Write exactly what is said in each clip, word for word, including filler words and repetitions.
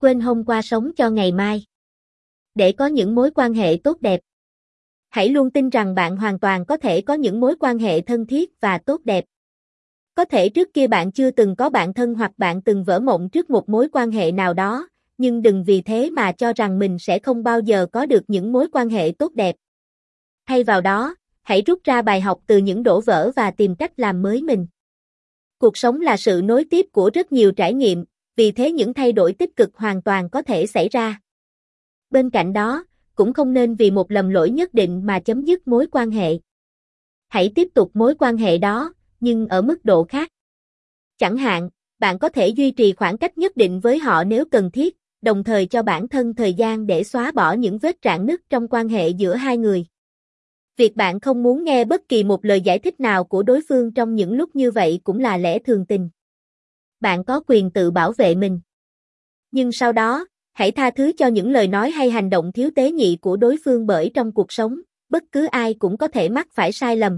Quên hôm qua sống cho ngày mai. Để có những mối quan hệ tốt đẹp. Hãy luôn tin rằng bạn hoàn toàn có thể có những mối quan hệ thân thiết và tốt đẹp. Có thể trước kia bạn chưa từng có bạn thân hoặc bạn từng vỡ mộng trước một mối quan hệ nào đó, nhưng đừng vì thế mà cho rằng mình sẽ không bao giờ có được những mối quan hệ tốt đẹp. Thay vào đó, hãy rút ra bài học từ những đổ vỡ và tìm cách làm mới mình. Cuộc sống là sự nối tiếp của rất nhiều trải nghiệm, vì thế những thay đổi tích cực hoàn toàn có thể xảy ra. Bên cạnh đó, cũng không nên vì một lầm lỗi nhất định mà chấm dứt mối quan hệ. Hãy tiếp tục mối quan hệ đó, nhưng ở mức độ khác. Chẳng hạn, bạn có thể duy trì khoảng cách nhất định với họ nếu cần thiết, đồng thời cho bản thân thời gian để xóa bỏ những vết rạn nứt trong quan hệ giữa hai người. Việc bạn không muốn nghe bất kỳ một lời giải thích nào của đối phương trong những lúc như vậy cũng là lẽ thường tình. Bạn có quyền tự bảo vệ mình. Nhưng sau đó, hãy tha thứ cho những lời nói hay hành động thiếu tế nhị của đối phương bởi trong cuộc sống, bất cứ ai cũng có thể mắc phải sai lầm.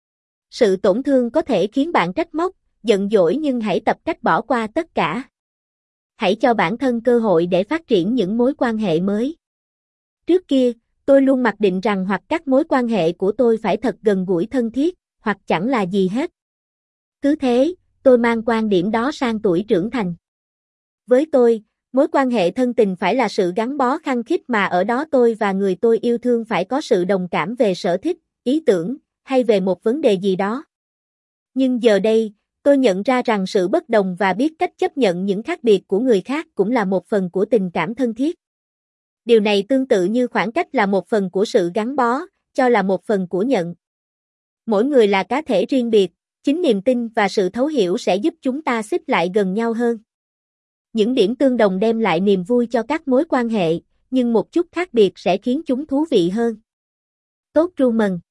Sự tổn thương có thể khiến bạn trách móc, giận dỗi nhưng hãy tập cách bỏ qua tất cả. Hãy cho bản thân cơ hội để phát triển những mối quan hệ mới. Trước kia, tôi luôn mặc định rằng hoặc các mối quan hệ của tôi phải thật gần gũi thân thiết, hoặc chẳng là gì hết. Cứ thế, tôi mang quan điểm đó sang tuổi trưởng thành. Với tôi, mối quan hệ thân tình phải là sự gắn bó khăng khít mà ở đó tôi và người tôi yêu thương phải có sự đồng cảm về sở thích, ý tưởng, hay về một vấn đề gì đó. Nhưng giờ đây, tôi nhận ra rằng sự bất đồng và biết cách chấp nhận những khác biệt của người khác cũng là một phần của tình cảm thân thiết. Điều này tương tự như khoảng cách là một phần của sự gắn bó, cho là một phần của nhận. Mỗi người là cá thể riêng biệt, chính niềm tin và sự thấu hiểu sẽ giúp chúng ta xích lại gần nhau hơn. Những điểm tương đồng đem lại niềm vui cho các mối quan hệ, nhưng một chút khác biệt sẽ khiến chúng thú vị hơn. Tốt ru mừng.